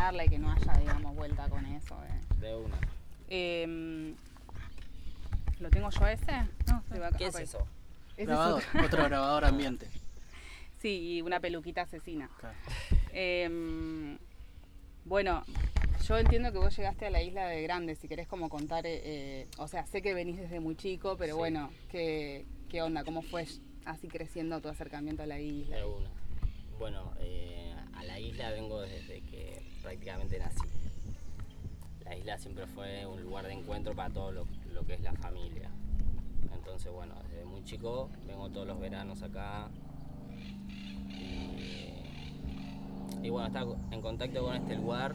charla y que no haya, digamos, vuelta con eso. De una. ¿Lo tengo yo ese? No, ¿Qué es eso? Grabador, otro grabador ambiente. Sí, y una peluquita asesina. Claro. Bueno, yo entiendo que vos llegaste a la isla de grande, si querés como contar, o sea, sé que venís desde muy chico, pero Sí. bueno, ¿qué onda? ¿Cómo fue así creciendo tu acercamiento a la isla? De una. Bueno, a la isla vengo desde que prácticamente nací. La isla siempre fue un lugar de encuentro para todo lo que es la familia. Entonces, bueno, desde muy chico vengo todos los veranos acá. Y bueno, estar en contacto con este lugar.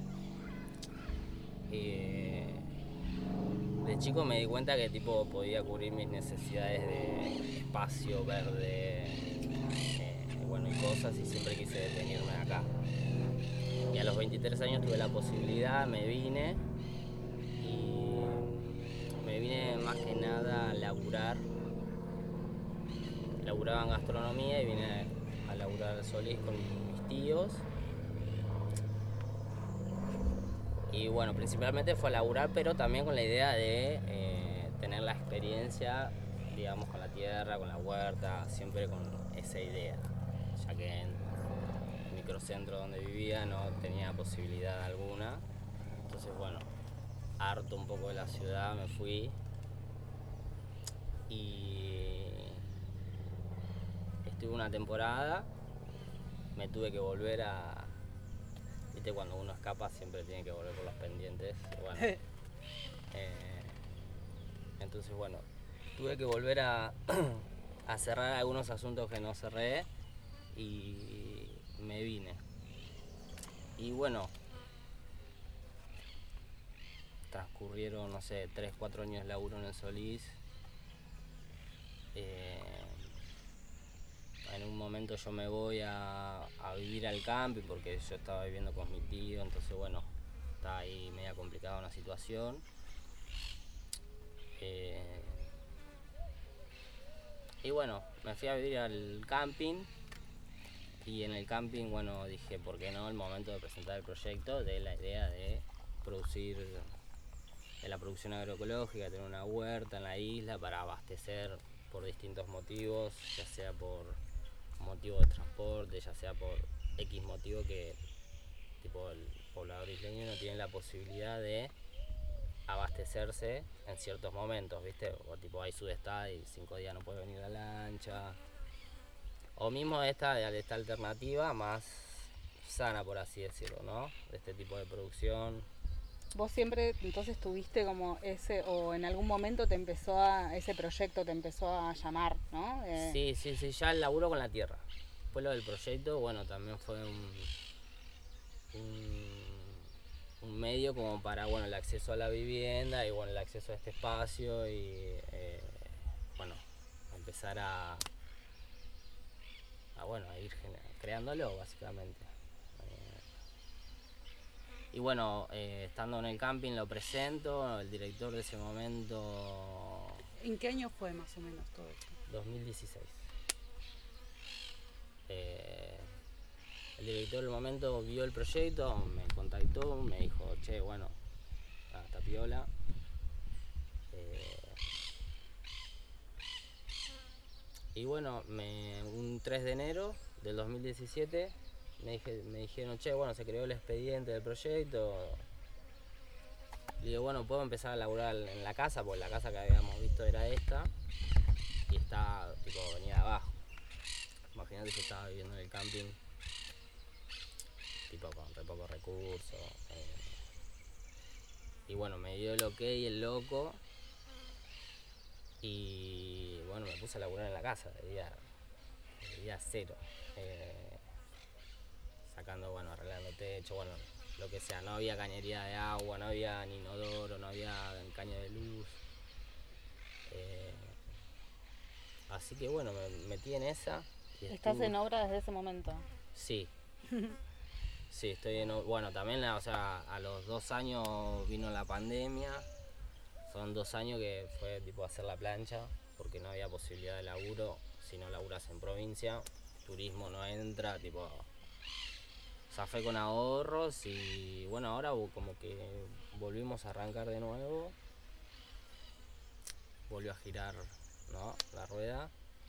De chico me di cuenta que tipo podía cubrir mis necesidades de espacio verde, bueno, y cosas, y siempre quise detenerme acá. Y a los 23 años tuve la posibilidad, me vine más que nada a laburar. Laburaba en gastronomía y vine a laburar a Solís con mis tíos. Y bueno, principalmente fue a laburar, pero también con la idea de tener la experiencia, digamos, con la tierra, con la huerta, siempre con esa idea, ya que en el microcentro donde vivía no tenía posibilidad alguna. Entonces, bueno, harto un poco de la ciudad, me fui y estuve una temporada, me tuve que volver a... Viste, cuando uno escapa siempre tiene que volver por los pendientes. Bueno, entonces, bueno, tuve que volver a cerrar algunos asuntos que no cerré y me vine. Y bueno, transcurrieron, no sé, 3, 4 años de laburo en el Solís. En un momento yo me voy a vivir al camping porque yo estaba viviendo con mi tío, entonces bueno, estaba ahí media complicada una situación. Y bueno, me fui a vivir al camping y en el camping, bueno, dije, ¿por qué no? El momento de presentar el proyecto, de la idea de producir, de la producción agroecológica, tener una huerta en la isla para abastecer por distintos motivos, ya sea por motivo de transporte, ya sea por X motivo que tipo el poblador isleño no tiene la posibilidad de abastecerse en ciertos momentos, ¿viste? O tipo hay sudestada y 5 días no puede venir la lancha. O mismo esta alternativa más sana, por así decirlo, ¿no? De este tipo de producción. ¿Vos siempre entonces tuviste como ese, o en algún momento ese proyecto te empezó a llamar, ¿no? Sí, ya el laburo con la tierra. Después lo del proyecto, bueno, también fue un medio como para, bueno, el acceso a la vivienda y, bueno, el acceso a este espacio y, bueno, empezar a ir creándolo, básicamente. Y bueno, estando en el camping lo presento, el director de ese momento... ¿En qué año fue más o menos todo esto? 2016. El director del momento vio el proyecto, me contactó, me dijo, che, bueno, está piola. Y bueno, un 3 de enero del 2017 me dijeron, che, bueno, se creó el expediente del proyecto. Le digo, bueno, puedo empezar a laburar en la casa, porque la casa que habíamos visto era esta y está, tipo, venía de abajo. Imagínate que estaba viviendo en el camping, tipo, con re pocos recursos. Y bueno, me dio el ok, el loco. Y bueno, me puse a laburar en la casa de día cero. Sacando, bueno, arreglando techo, bueno, lo que sea. No había cañería de agua, no había ni inodoro, no había caño de luz. Así que bueno, me metí en esa. ¿Estás en obra desde ese momento? Sí. Sí, estoy en... Bueno, también, o sea, a los 2 años vino la pandemia. Son 2 años que fue tipo hacer la plancha, porque no había posibilidad de laburo. Si no laburas en provincia, turismo no entra, tipo... Zafé con ahorros y bueno, ahora como que volvimos a arrancar de nuevo, volvió a girar, ¿no?, la rueda,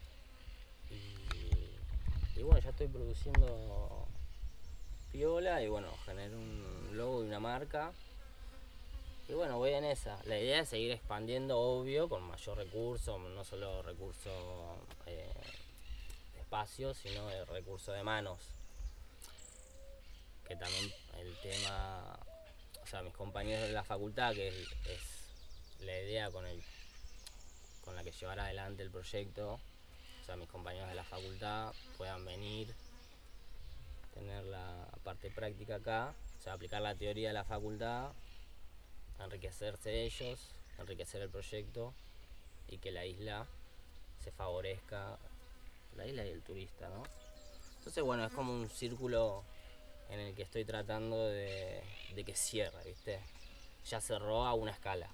y bueno, ya estoy produciendo piola y bueno, generé un logo y una marca. Y bueno, voy en esa. La idea es seguir expandiendo, obvio, con mayor recurso, no solo recurso de espacio, sino de recurso de manos. Que también el tema, o sea, mis compañeros de la facultad, que es la idea con la que llevar adelante el proyecto, o sea, mis compañeros de la facultad puedan venir, tener la parte práctica acá, o sea, aplicar la teoría de la facultad, enriquecerse ellos, enriquecer el proyecto y que la isla se favorezca, la isla y el turista, ¿no? Entonces, bueno, es como un círculo en el que estoy tratando de que cierre, ¿viste? Ya cerró a una escala.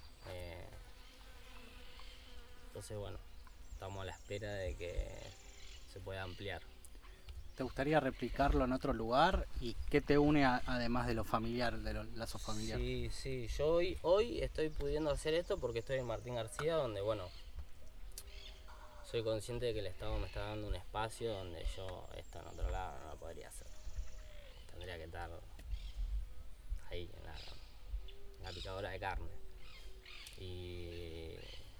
Entonces, bueno, estamos a la espera de que se pueda ampliar. ¿Te gustaría replicarlo en otro lugar? ¿Y qué te une además de lo familiar, de los lazos familiares? Sí, yo hoy estoy pudiendo hacer esto porque estoy en Martín García, donde, bueno, soy consciente de que el Estado me está dando un espacio donde yo esto en otro lado no lo podría hacer. Tendría que estar ahí en la picadora de carne. Y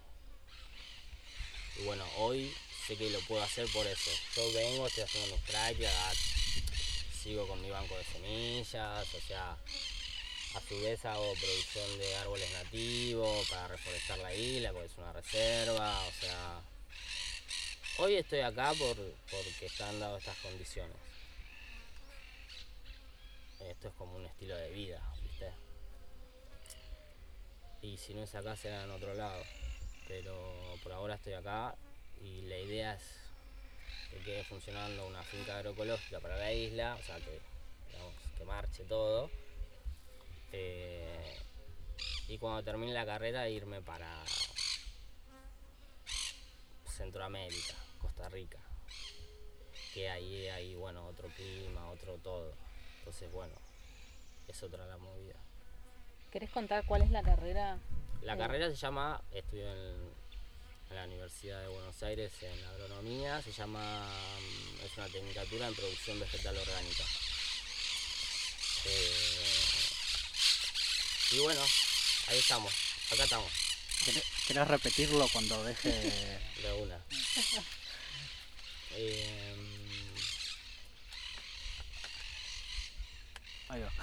bueno, hoy sé que lo puedo hacer por eso. Yo vengo, estoy haciendo mis prácticas, sigo con mi banco de semillas, o sea, a su vez hago producción de árboles nativos para reforestar la isla, porque es una reserva, o sea, hoy estoy acá porque están dadas estas condiciones. Esto es como un estilo de vida, ¿viste? Y si no es acá será en otro lado, pero por ahora estoy acá y la idea es que quede funcionando una finca agroecológica para la isla, o sea, que, digamos, que marche todo. Y cuando termine la carrera irme para Centroamérica, Costa Rica, que ahí hay, bueno, otro clima, otro todo. Entonces, bueno, es otra la movida. ¿Querés contar cuál es la carrera? La carrera se llama, estudio en la Universidad de Buenos Aires en agronomía, es una tecnicatura en producción vegetal orgánica. Y bueno, ahí estamos, acá estamos. ¿Querés repetirlo cuando deje? De una. Ahí va.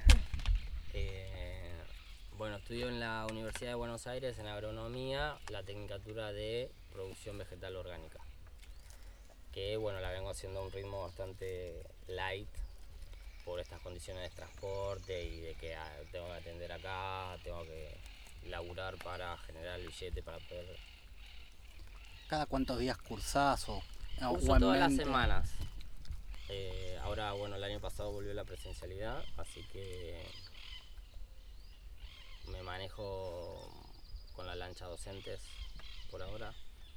Bueno, estudio en la Universidad de Buenos Aires en agronomía la tecnicatura de producción vegetal orgánica, que bueno, la vengo haciendo a un ritmo bastante light por estas condiciones de transporte y de que tengo que atender acá, tengo que laburar para generar el billete para poder... ¿Cada cuántos días cursás o Curso todas las semanas. Ahora, bueno, el año pasado volvió la presencialidad, así que me manejo con la lancha docentes por ahora.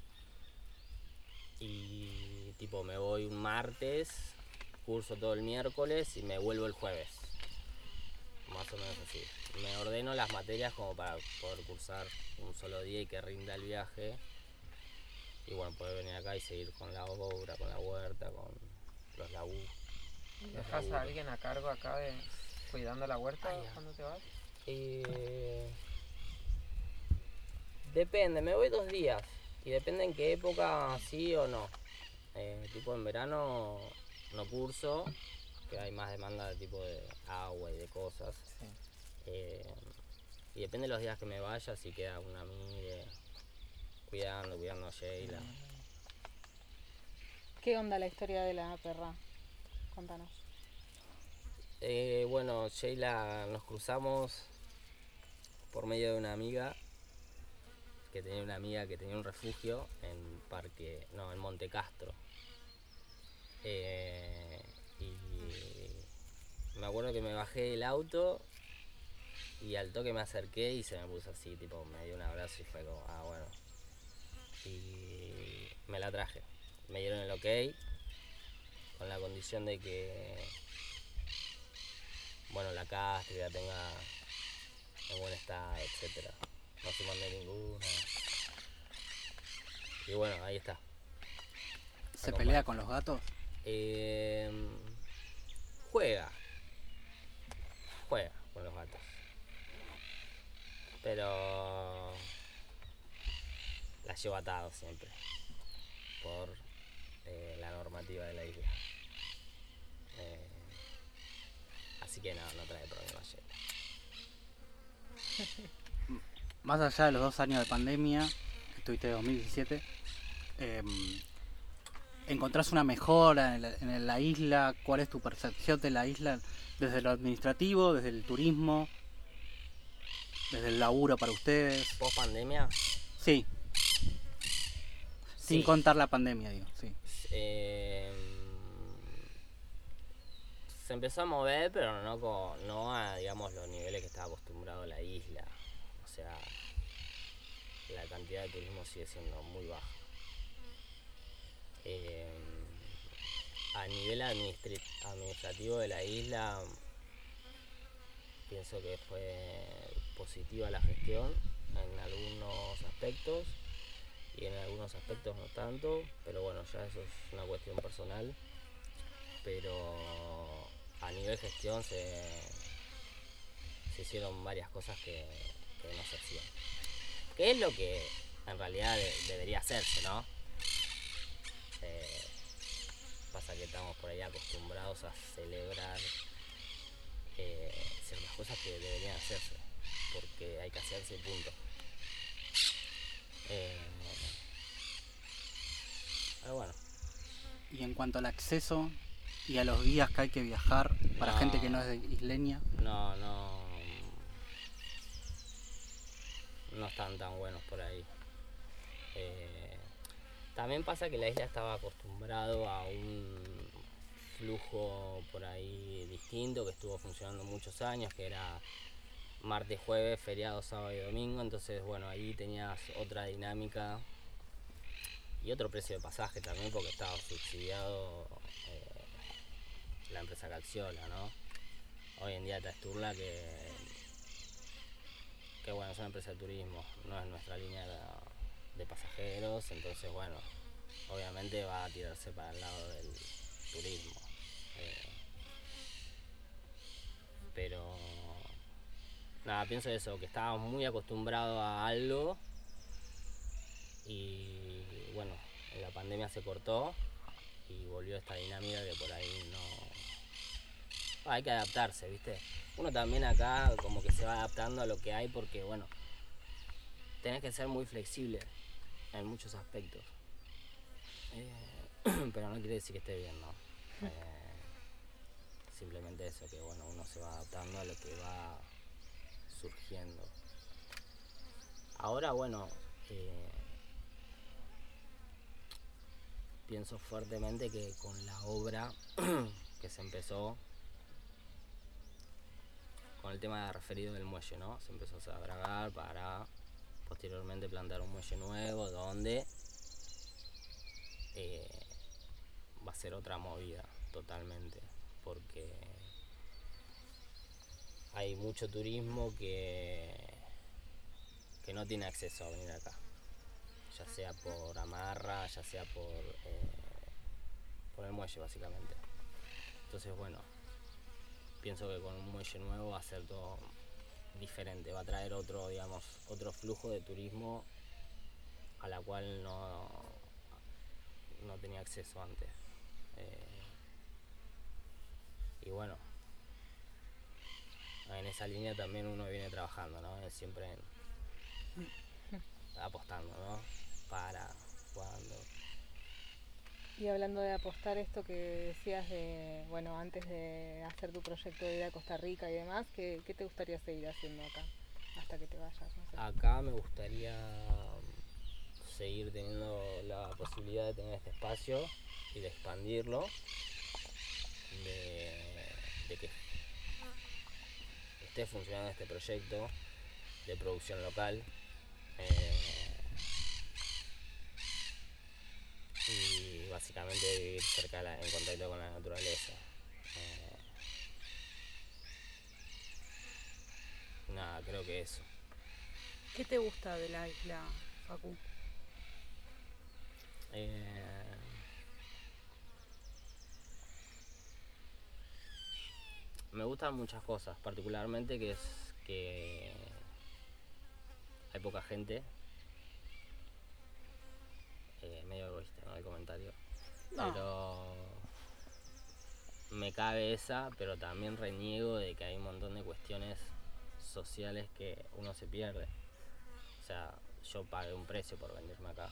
Y tipo me voy un martes, curso todo el miércoles y me vuelvo el jueves. Más o menos así. Me ordeno las materias como para poder cursar un solo día y que rinda el viaje. Y bueno, poder venir acá y seguir con la obra, con la huerta, con los laburos. ¿Dejas a alguien a cargo acá cuidando la huerta cuando te vas? Depende, me voy 2 días y depende en qué época, sí o no. Tipo en verano no curso, que hay más demanda de tipo de agua y de cosas. Sí. Y depende de los días que me vaya, si queda una amiga cuidando a Sheila. ¿Qué onda la historia de la perra? Contanos. Bueno, Sheila nos cruzamos por medio de una amiga que tenía un refugio en Monte Castro. Y me acuerdo que me bajé del auto y al toque me acerqué y se me puso así, tipo, me dio un abrazo y fue como, bueno. Y me la traje. Me dieron el ok con la condición de que bueno, la castre, que la tenga en buen estado, etcétera. No se mande ninguna. Y bueno, ahí está. ¿Se pelea con los gatos? Juega con los gatos. Pero la llevo atado siempre por la normativa de la isla. Así que no trae problemas. Más allá de los 2 años de pandemia, que estuviste en 2017, ¿encontrás una mejora en la isla? ¿Cuál es tu percepción de la isla desde lo administrativo, desde el turismo, desde el laburo para ustedes? ¿Post pandemia? Sí. Sin contar la pandemia, digo, sí. Se empezó a mover, pero no a, digamos, los niveles que estaba acostumbrado la isla. O sea, la cantidad de turismo sigue siendo muy baja. A nivel administrativo de la isla, pienso que fue positiva la gestión en algunos aspectos y en algunos aspectos no tanto, pero bueno, ya eso es una cuestión personal. Pero a nivel gestión se hicieron varias cosas que no se hacían. Que es lo que en realidad debería hacerse, ¿no? Pasa que estamos por ahí acostumbrados a celebrar ciertas cosas que deberían hacerse, porque hay que hacerse, punto. Pero bueno. Y en cuanto al acceso y a los días que hay que viajar para gente que no es isleña, no están tan buenos por ahí. También pasa que la isla estaba acostumbrado a un flujo por ahí distinto que estuvo funcionando muchos años, que era martes, jueves, feriado, sábado y domingo. Entonces, bueno, ahí tenías otra dinámica y otro precio de pasaje también, porque estaba subsidiado la empresa Calciola, ¿no? Hoy en día está Sturla, que bueno, es una empresa de turismo, no es nuestra línea de pasajeros. Entonces, bueno, obviamente va a tirarse para el lado del turismo. Pero nada, pienso eso, que estábamos muy acostumbrados a algo y bueno, en la pandemia se cortó y volvió esta dinámica que por ahí no... hay que adaptarse, ¿viste? Uno también acá como que se va adaptando a lo que hay, porque bueno, tenés que ser muy flexible en muchos aspectos. Pero no quiere decir que esté bien, ¿no? Simplemente eso, que bueno, uno se va adaptando a lo que va surgiendo. Ahora, bueno, pienso fuertemente que con la obra que se empezó, con el tema referido del muelle, ¿no? Se empezó a trabajar para posteriormente plantar un muelle nuevo donde va a ser otra movida totalmente, porque hay mucho turismo que no tiene acceso a venir acá, ya sea por amarra, ya sea por el muelle básicamente. Entonces, bueno, pienso que con un muelle nuevo va a ser todo diferente, va a traer otro, digamos, otro flujo de turismo a la cual no tenía acceso antes. Y bueno, en esa línea también uno viene trabajando, ¿no? Siempre apostando, ¿no? Cuando. Y hablando de apostar, esto que decías de, bueno, antes de hacer tu proyecto de ir a Costa Rica y demás, ¿qué te gustaría seguir haciendo acá hasta que te vayas? No sé. Acá me gustaría seguir teniendo la posibilidad de tener este espacio y de expandirlo, de que esté funcionando este proyecto de producción local, y básicamente vivir cerca en contacto con la naturaleza. creo que eso. ¿Qué te gusta de la isla, Facu? Me gustan muchas cosas, particularmente que es que hay poca gente. Medio egoísta, ¿no? El comentario. No. Pero me cabe esa, pero también reniego de que hay un montón de cuestiones sociales que uno se pierde. O sea, yo pagué un precio por venirme acá.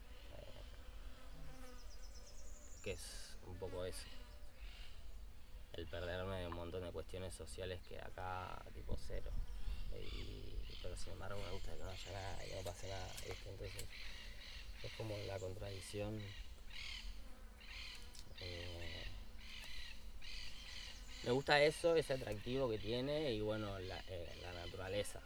Que es un poco eso. El perderme de un montón de cuestiones sociales que acá tipo cero. Pero sin embargo me gusta que no haya nada y no pase nada, ¿viste? Entonces es como la contradicción. Me gusta eso, ese atractivo que tiene y bueno, la naturaleza.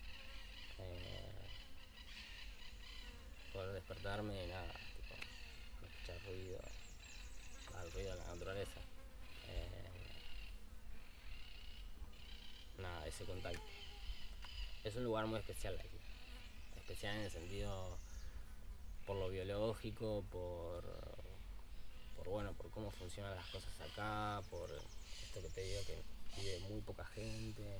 Poder despertarme y nada, tipo, no escuchar ruido, el ruido de la naturaleza. Nada, ese contacto. Es un lugar muy especial la isla. Especial en el sentido por lo biológico, por bueno, por cómo funcionan las cosas acá, por esto que te digo que vive muy poca gente.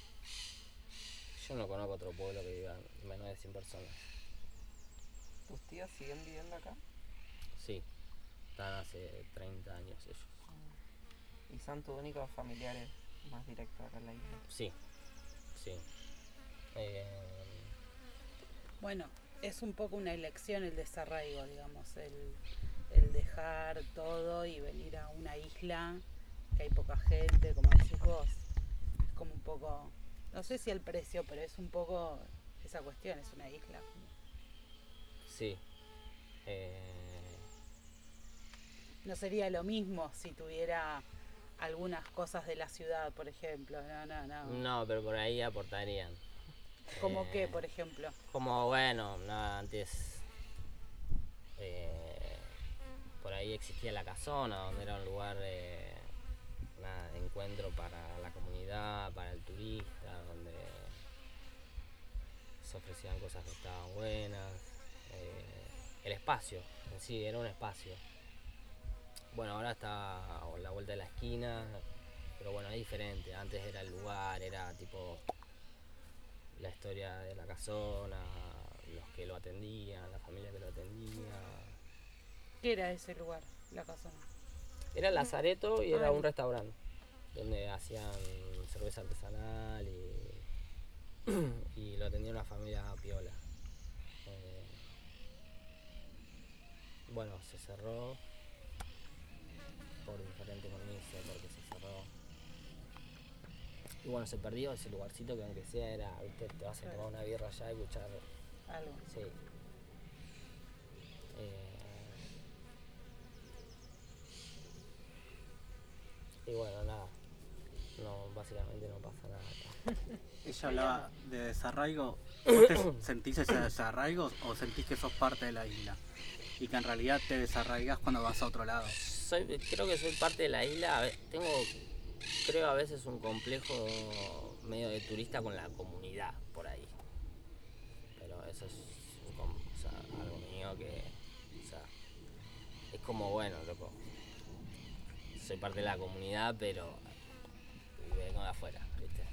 Yo no conozco otro pueblo que viva menos de 100 personas. ¿Tus tíos siguen viviendo acá? Sí, están hace 30 años ellos. ¿Y son tus únicos familiares más directos acá en la isla? Sí, sí. Bueno, es un poco una elección el desarraigo, digamos, el dejar todo y venir a una isla que hay poca gente, como decís vos. Es como un poco, no sé si el precio, pero es un poco esa cuestión, es una isla. Sí. No sería lo mismo si tuviera algunas cosas de la ciudad, por ejemplo. No. No, pero por ahí aportarían. ¿Cómo qué, por ejemplo? Como bueno, nada, antes por ahí existía la casona, donde era un lugar de encuentro para la comunidad, para el turista, donde se ofrecían cosas que estaban buenas. El espacio, en sí, era un espacio. Bueno, ahora está a la vuelta de la esquina, pero bueno, es diferente. Antes era el lugar, era tipo la historia de la casona, los que lo atendían, la familia que lo atendía. ¿Qué era ese lugar, la casona? Era el Lazareto y era Ay. un restaurante donde hacían cerveza artesanal y lo atendía una familia piola. Bueno, se cerró por diferentes motivos, porque se cerró. Y bueno, se perdió ese lugarcito que aunque sea era, viste, te vas a tomar una birra allá y escuchar. Algo. Sí. Y bueno, nada. No, básicamente no pasa nada acá. Ella hablaba de desarraigo. ¿Vos te sentís ese desarraigo o sentís que sos parte de la isla? Y que en realidad te desarraigas cuando vas a otro lado. Creo que soy parte de la isla. Creo a veces un complejo medio de turista con la comunidad por ahí. Pero eso es algo mío que, es como bueno, loco. Soy parte de la comunidad, pero vengo de afuera, ¿viste?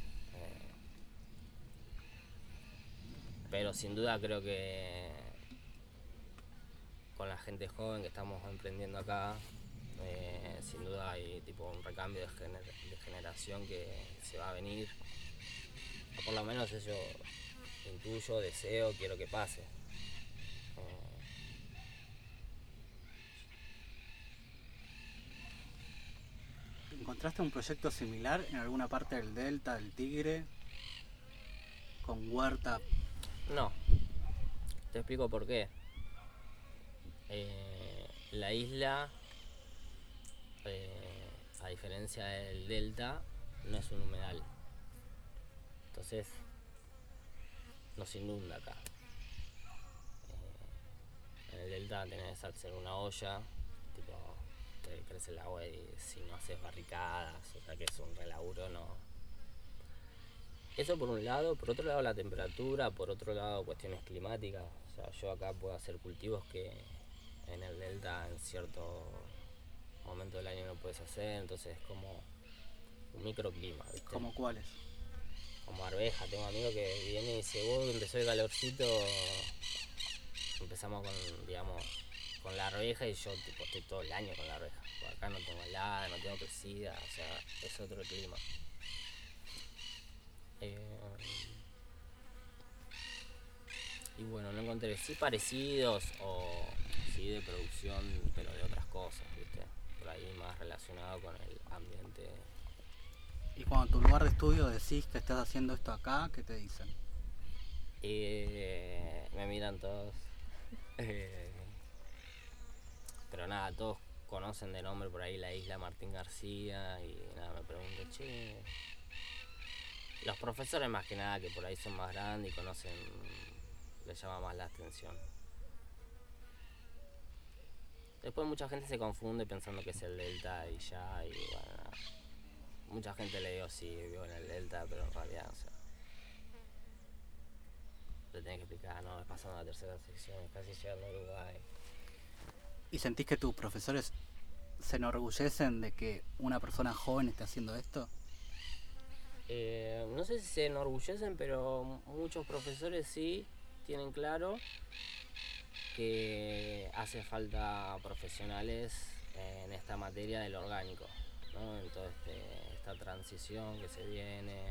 Pero sin duda creo que con la gente joven que estamos emprendiendo acá, sin duda hay tipo un recambio de generación que se va a venir. O por lo menos eso intuyo, deseo, quiero que pase. ¿Encontraste un proyecto similar en alguna parte del Delta, del Tigre? Con huerta. No, te explico por qué. La isla, a diferencia del delta, no es un humedal. Entonces, no se inunda acá. En el delta tenés que hacer una olla, tipo, te crece el agua y si no haces barricadas, o sea que es un relaburo, no. Eso por un lado, por otro lado la temperatura, por otro lado cuestiones climáticas. O sea, yo acá puedo hacer cultivos que en el delta en cierto momento del año no puedes hacer, entonces es como un microclima, ¿viste? ¿Como cuáles? Como arveja, tengo amigos que vienen y dicen, vos empezó el calorcito, empezamos con, digamos, con la arveja y yo tipo, estoy todo el año con la arveja. Acá no tengo helada, no tengo crecida, o sea, es otro clima. Y bueno, no encontré sí parecidos o sí de producción, pero de otras cosas, ¿viste? Por ahí más relacionado con el ambiente. Y cuando en tu lugar de estudio decís que estás haciendo esto acá, ¿qué te dicen? Me miran todos. Pero nada, todos conocen de nombre por ahí la isla Martín García y nada, me preguntan, che. Los profesores más que nada, que por ahí son más grandes y conocen, les llama más la atención. Después mucha gente se confunde pensando que es el Delta y ya, y bueno, nada. Mucha gente le digo sí, vivo en el Delta, pero en realidad, o sea, le tenés que explicar, no, es pasando la tercera sección, es casi llegando a Uruguay. ¿Y sentís que tus profesores se enorgullecen de que una persona joven esté haciendo esto? No sé si se enorgullecen, pero muchos profesores sí tienen claro que hace falta profesionales en esta materia del orgánico, ¿no? En toda esta transición que se viene.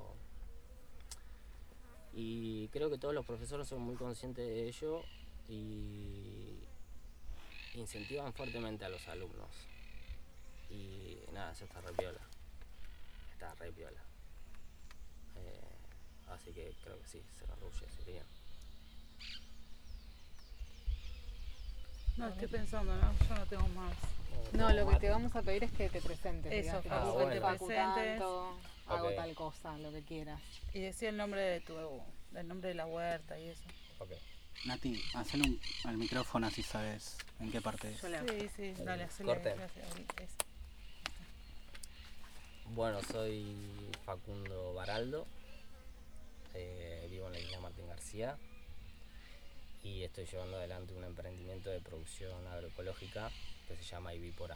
Y creo que todos los profesores son muy conscientes de ello y incentivan fuertemente a los alumnos. Y nada, eso está re piola. Está re piola. Así que creo que sí, se enorgullecerían. No, estoy pensando, ¿no? Yo no tengo más. No, lo que te vamos a pedir es que te presentes. Eso, digas, Facu, que te Facu presentes. tanto, hago Ok. tal cosa, lo que quieras. Y decía el nombre de el nombre de la huerta y eso. Ok. Nati, hacele al micrófono así sabes en qué parte es. Yo le hago. Sí, sí, dale, hacele. Corte. Gracias. Eso. Bueno, soy Facundo Baraldo, vivo en la isla Martín García y estoy llevando adelante un emprendimiento de producción agroecológica que se llama Ibipora.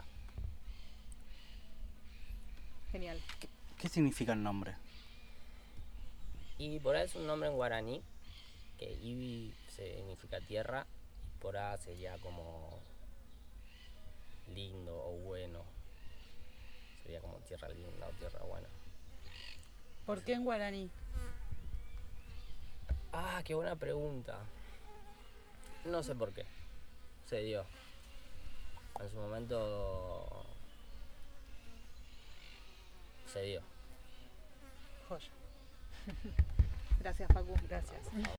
Genial. ¿Qué significa el nombre? Ibipora es un nombre en guaraní, que Ibi significa tierra y Porá sería como lindo o bueno. Sería como tierra linda o tierra buena. ¿Por qué en guaraní? Ah, qué buena pregunta. No sé por qué. Se dio. En su momento se dio. Joya. Gracias, Facu. Gracias.